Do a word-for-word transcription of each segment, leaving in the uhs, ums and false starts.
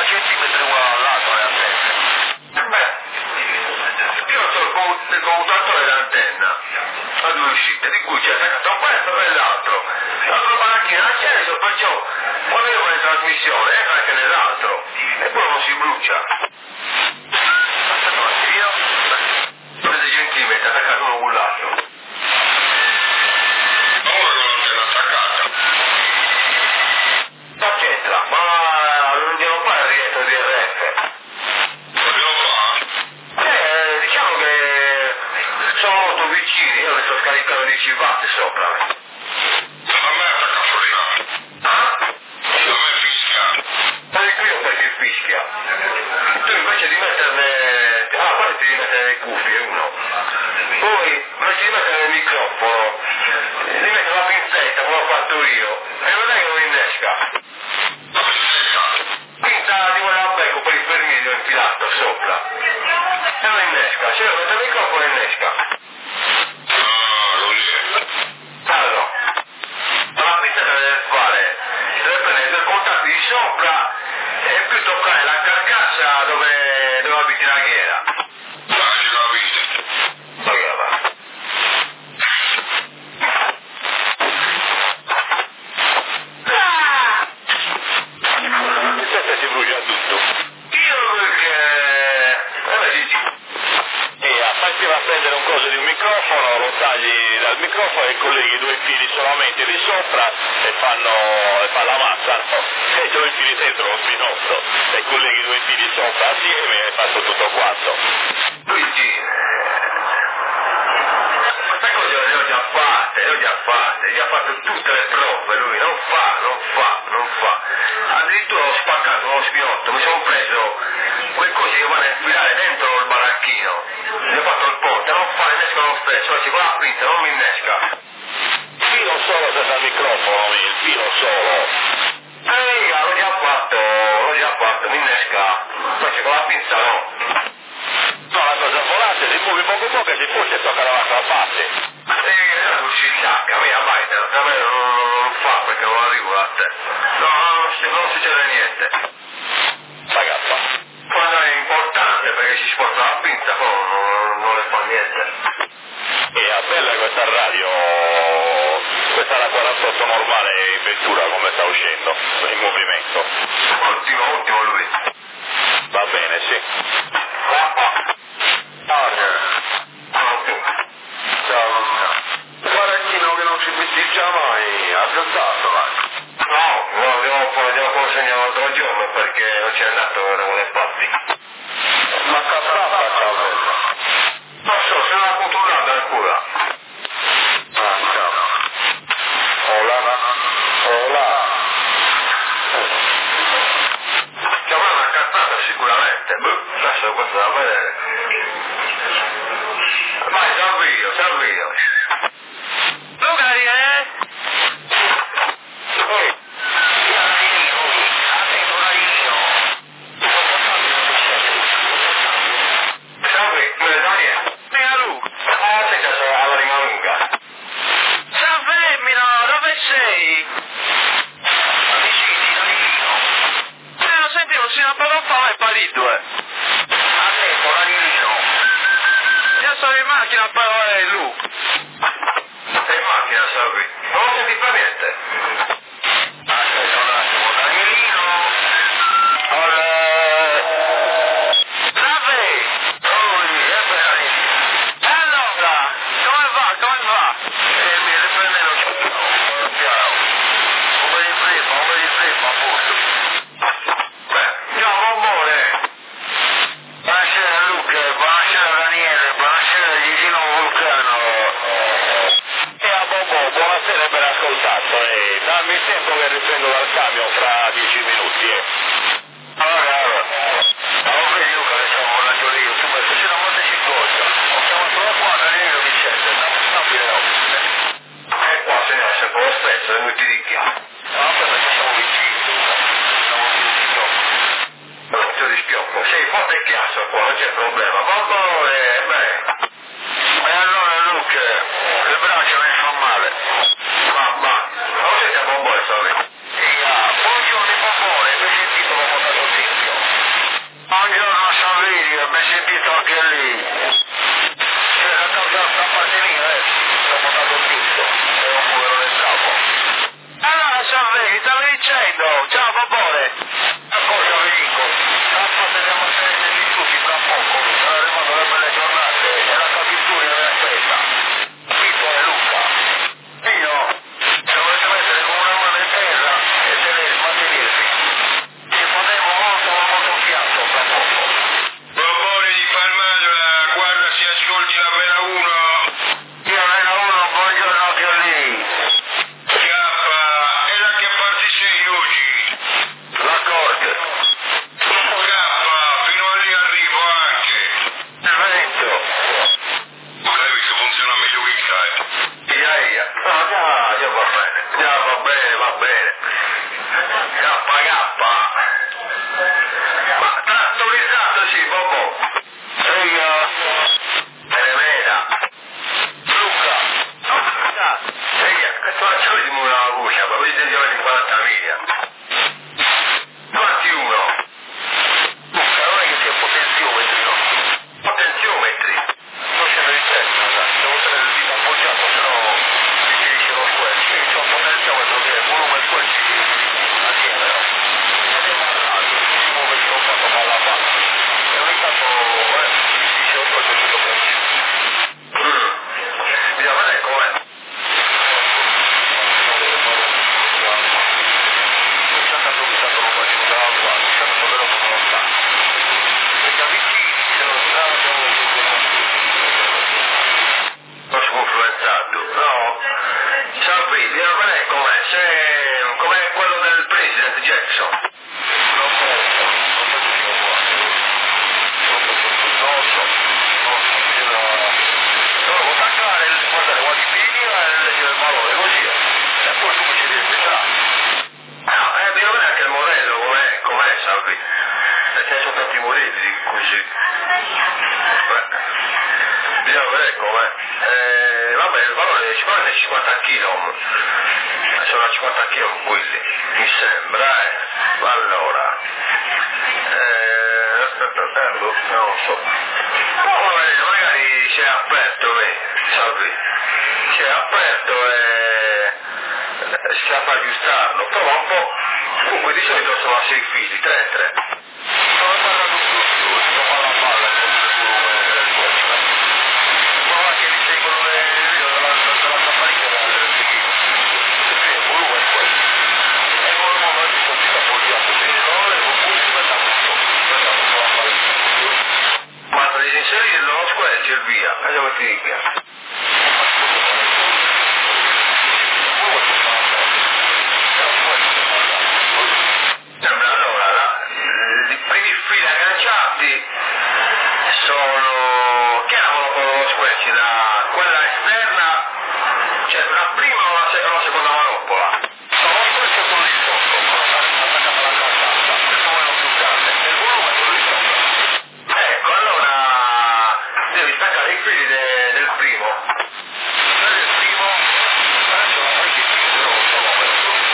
cinquanta centimetri uno al lato le antenne. Beh, io ho il commutatore d'antenna a due uscite, di cui c'è attaccato a questo e l'altro. L'altro panacchina acceso, perciò quando io faccio trasmissione è anche nell'altro, e poi non si brucia. Io due centimetri attaccato uno con l'altro. Ora non l'antena attaccata. Ma c'entra, ma non andiamo a fare il rientro di R F. Vogliamo fare? Eh, diciamo che sono molto vicini, io mi sto scaricando dieci watt sopra. A me attacca fuori. Ah? A me fischia. Ma dico io perché fischia. Tu invece di metterne... Ah, poi devi mettere le cuffie, uno. Poi, invece di mettere nel microfono, devi mettere la pinzetta come ho fatto io. E non è che non innesca. La pinzetta. Pinza di quella a becco per il fermiglio infilato sopra. E non innesca. Se io metto il microfono innesca. Ah, così. Allora, la pinza deve fare, deve prendere due contatti di sopra e più toccare la carcassa dove, dove abiti la ghiera. Ah, ce l'avete. Ma che va? La pinzetta si brucia tutto. Io perché... Vabbè, sì, sì. E a farti va a prendere un coso di un microfono, lo tagli dal microfono e colleghi due fili solamente di sopra e fanno e fa la massa, no? E due fili dentro lo spinotto e colleghi due fili sopra assieme e hai fatto tutto quanto. Luigi, queste cose le ho già fatte, le ho già fatte, gli ha fatto tutte le prove, lui non fa, non fa, non fa. Addirittura ho spaccato uno spinotto, mi sono preso quei cosi che vanno a infilare dentro il baracchino, gli ho fatto il ponte, non fa, innesca lo stesso, oggi con la pinza non mi innesca. Filo solo senza microfono, il filo solo. Ehi, l'ho già fatto, l'ho già fatto, mi innesca, invece con la pinza no. No, la cosa volante, se muovi poco poco e se forse tocca dall'altra parte. E non si sciacca, a me vai, a me non, non, non fa perché non arrivo a te. No, non, si- non succede niente. Ragazza. Quando è importante perché si sporta la pinza, poi non, non, non le fa niente. E a bella questa radio, questa è la quarantotto normale in vettura come sta uscendo, in movimento. Ottimo, ottimo lui. Va bene, sì. Ah, ah. Allora, Ottimo. ciao Luca. Guarantino che non ci festeggia mai, ha pensato va. No, no, devo, devo consegnare un altro giorno perché non c'è andato ora con le patti. Ma caprappa ciao bella. Non so, se non ha controllato ancora. Ah, ciao. Hola. Hola. C'è una cazzata sicuramente, boh, adesso questo da vedere. Vai, salvo io, salvo io. Luca, eh? Poi, salve, me ne dai? Mia Luca. Ah, sei già alla lingua lunga. Ciao femmina, dove sei? Vicini, da Livino. Eh, lo sentivo, si una parola e parito, eh. A tempo, da Livino. Io sono in macchina a parlare di Luca. Sei in macchina, salvi. Non ho sentito niente. Aspetta un attimo, da Livino. Hola. Salve! Oi, e bene. E allora, come va, come va? E mi riprende lo ciao. Ciao. Come di prima, come di prima, appunto. Beh, ciao, bombone. Buonasera Luca, buonasera Daniele, buonasera Gigino Vulcano. E a Bobo, buonasera per ascoltato e dammi il tempo che riprendo dal camion fra dieci minuti. Eh. Allora, allora. Ma vedi Luca che siamo con la giornata, tu perché c'è una volta ci cosa. Ho chiamato la quadra e io Vicente, andiamo stabile ospite. E qua se ne è sempre lo stesso, è molto ricchia. Ma perché siamo vicini, Luca. Siamo vicini troppo. Non ti rischioppo. Sei forte e chiasso qua, non c'è problema. Poco e beh. E allora Luca, le braccia mi fanno male. Ma, ma, non sei a bombone, sorry. Buongiorno Bombone, mi hai sentito come visto anche lì. C'era già sta partita adesso, ho portato tutto, è un povero del capo. Ah, Salve, stavi dicendo, ciao Popone. A cosa vi dico? Tappa se andiamo a fare dei rifiuti tra poco, sono arrivato le belle giornate e la capittura mi aspetta. Vito e Luca. Io, se volete mettere con una mano in terra e tenere, mantenervi, ci potremo molto molto fiato tra poco. Popone di Palmasola, guarda si ascolti la vera uno. Io ne ho uno, buongiorno anche lì. Chiappa, e da che parte sei oggi? La corte. Chiappa, fino a lì arrivo anche. Il vento. Credo che funziona meglio che il Skype. Ia ia. No, già, già va bene. Già va bene, va bene. Cappa cappa. Ma trattorizzato sì, Bobo. Ehi, Telemena. Luca. Ah, Ehi, che tu facciamo di una voce, ma voi sentiamo di quaranta miglia. Quanti uno? Luca, non è che sia potenziometri, no? Potenziometri. Non c'è nel centro, devo tenere il dito appoggiato, sennò mi finisce lo squelch. Sì, c'è un potenziometro che è il volume e squelch assieme, no? Ed è marcato, si muove il fatto palla a palla. E ogni tanto, eh, mi dice lo squelch tutto peggio. Mm. Bisogna vedere com'è. Non si può influenzato, no? Salvi, bisogna vedere com'è, se com'è quello del President Jackson. Non posso, non so se lo può. Non posso, non so, non so, bisogna... Dovevo attaccare, guardare Wikipedia e leggere il valore, così è. E poi tu mi ci devi pensare. No, eh, bisogna vedere anche il modello, com'è, com'è, Salvi. Perché sono tanti modelli, così. Beh, bisogna vedere com'è. Eh, vabbè, il valore è sicuramente cinquanta chilogrammi. Sono cinquanta chilogrammi quelli, mi sembra, eh. Allora, eh, non so. No, magari c'è aperto, eh, Salvi. C'è aperto e si sa per aggiustarlo, prova un po'. Comunque di solito sono a sei fili, tre e tre. Sono parlato più più, sto palla a palla con il volume delle squadre. Prova che mi seguono le video della campanella del seguito. Il volume è questo. E il volume non si può più appoggiato, quindi non lo levo più, si mette a tutto. Ma per inserirlo lo squelch e via, andiamo a via. Allora, la, i primi fili agganciati sono, chiamano con lo squelch, la, quella esterna, cioè la prima o la, se, o la seconda manoppola. Sono lo squelch e quello di sotto, attaccata alla cartaccia, il volume più grande, e il volume è quello di sopra. Ecco, allora devi staccare i fili de, del primo. Il primo, adesso la fai di più, però non so come.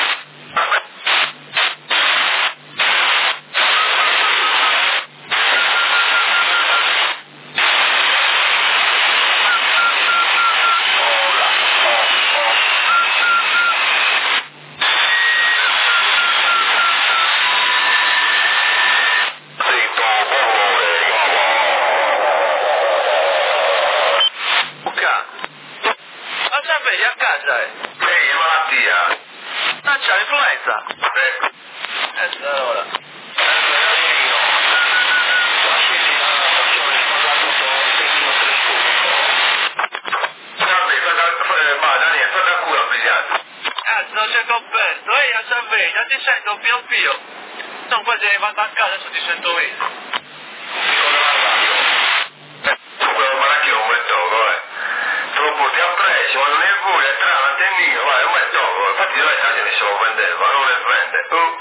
Luca, ma Salve, a casa, eh. ehi, malattia. Ah, c'ha l'influenza. Ecco. Eh, allora. Ah, non c'è coperto. Ehi, a Salve, già ti sento pio pio. Non quasi arrivato a casa, adesso ti sento io. Quello maracchio non mi tocco, eh. Te lo porti appresso, ma non è voi, è tra l'antennino, vai, non mi tocco. Infatti noi sai che ne so vendeva, non le vende. Uh.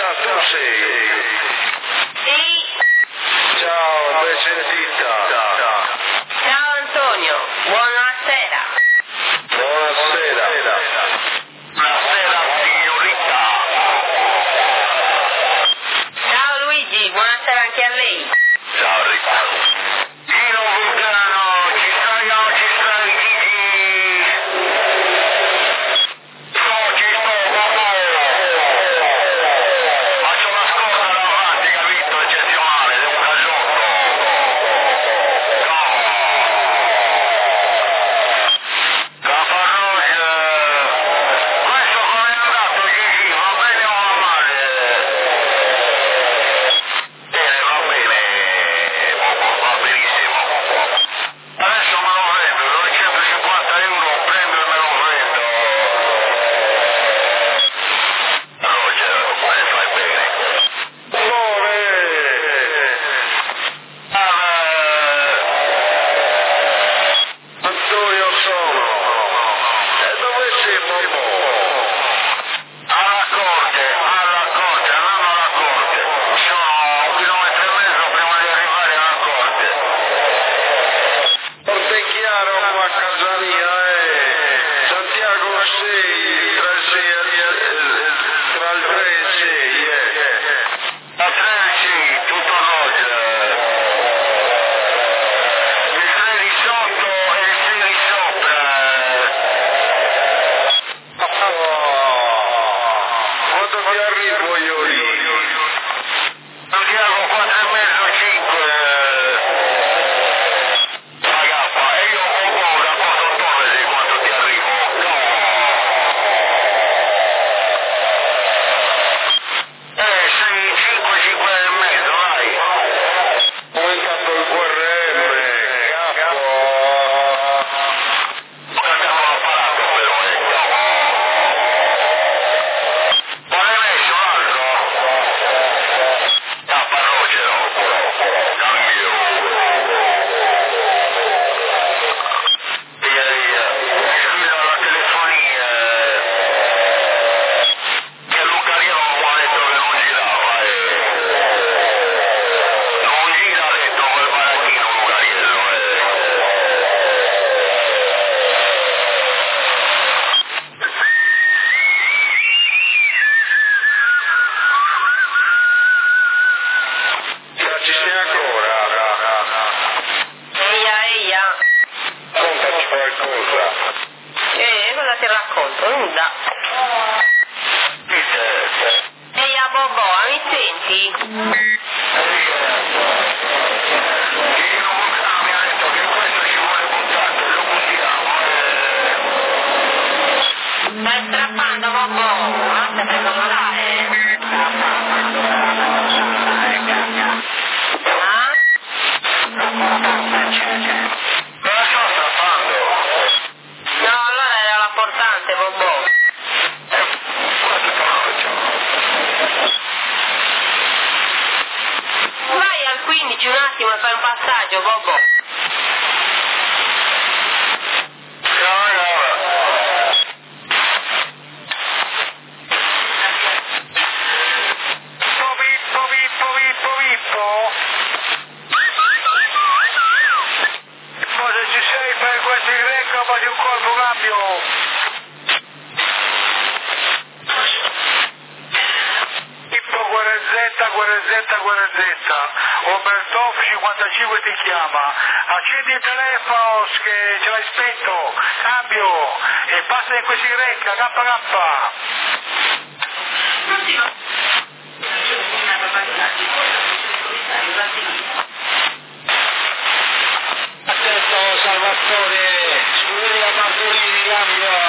Rosa, tu sei? Sì. Ciao, ben sentita. Ciao Antonio, buonasera. Buonasera. Buonasera signorita. Ciao Luigi, buonasera anche a lei. Ciao Rita. Dino Vulcano, ci stai o ci stai, Gigi? No, ci sto, mamma. Ma c'è una scorta davanti, capito? Eccezionale, è un caggiotto. No. Caparroce, questo come è andato, Gigi? Va bene o va male? Bene, va bene. Va benissimo. Adesso me lo prendo, duecentocinquanta euro, prendo e me lo prendo. Roger, me fai bene. Amore! Antonio sono. E dove sei, Bobo? Alla corte, alla corte, andiamo alla corte. Sono un chilometro e mezzo prima di arrivare alla corte. Porte chiaro qua a casa mia, eh. Santiago sei, tra il sei e il- tra il tre e il sei, eh. A tre e il sei, tutto rosa. Il tre di sotto e il sei di sopra. Quando ti arrivo io lì? Santiago quattro e mezzo, cinque. Ragazza, e io con poca cosa torre quando ti arrivo. No. Eh, sei cinque, cinque e mezzo, dai. Ho aumentato il Q R M, capo. Abbiamo apparato però, eh. Qual è messo l'altro? Caparrocero, cambio. Via, via. Mi scrive alla telefonia. Che Lucariano mi ha detto che non girava, eh. Non gira, ha detto quel barattino Lucariello, eh. Ma ci stai ancora? Eia, eia. Contaci qualcosa. Eh, cosa ti racconto? Nulla. Dite. Eia Bobo, mi senti? Io Vulcano mi ha detto che questo ci vuole buttato, lo buttiamo. Stai strappando Bobo, basta per lavorare. Ah? Me la sto strappando. No, allora era la portante Bobo. Quanto faccio? Vai al quindici un attimo e fai un passaggio Bobo. Pippo, Pippo, Pippo, Pippo. Ma se ci sei fai questo in recca, fai un colpo cambio. Pippo Guerrezzetta, Guerrezzetta, Guerrezzetta. Obertov cinquantacinque ti chiama. Accendi il telefono che ce l'hai spento. Cambio. E passa in questi recca, K K. Attento Salvatore, scuderia Marcolini, cambio.